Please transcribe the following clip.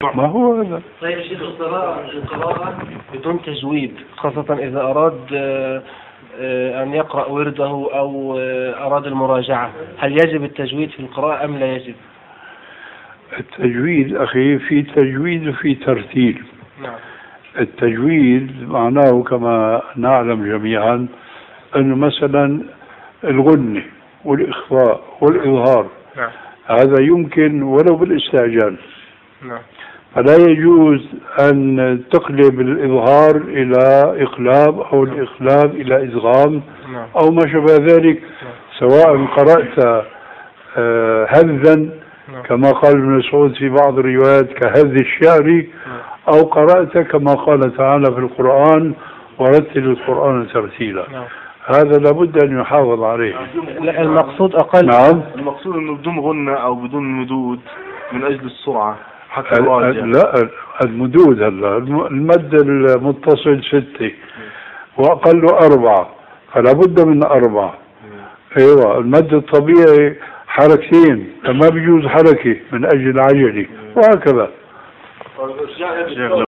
ما هو هذا. طيب شيخ، القراءة بدون تجويد، خاصة إذا أراد أن يقرأ ورده أو أراد المراجعة، هل يجب التجويد في القراءة أم لا يجب؟ التجويد أخي في تجويد وفي ترتيل. نعم. التجويد معناه كما نعلم جميعا أنه مثلا الغنة والإخفاء والإظهار، نعم. هذا يمكن ولو بالاستعجال. نعم. فلا يجوز أن تقلب الإظهار إلى إقلاب أو الإقلاب إلى إدغام أو ما شابه ذلك، سواء قرأت هذا كما قال ابن مسعود في بعض الروايات كهذ الشعر، أو قرأت كما قال تعالى في القرآن ورتل القرآن ترتيلا. هذا لابد أن يحافظ عليه. المقصود أقل. نعم. المقصود أنه بدون غنة أو بدون مدود من أجل السرعة حتى لا، المدود هلا المد المتصل 6 وأقل 4، فلا بد من 4. ايوه، المد الطبيعي حركتين، فما بيجوز حركة من أجل العجلة وهكذا.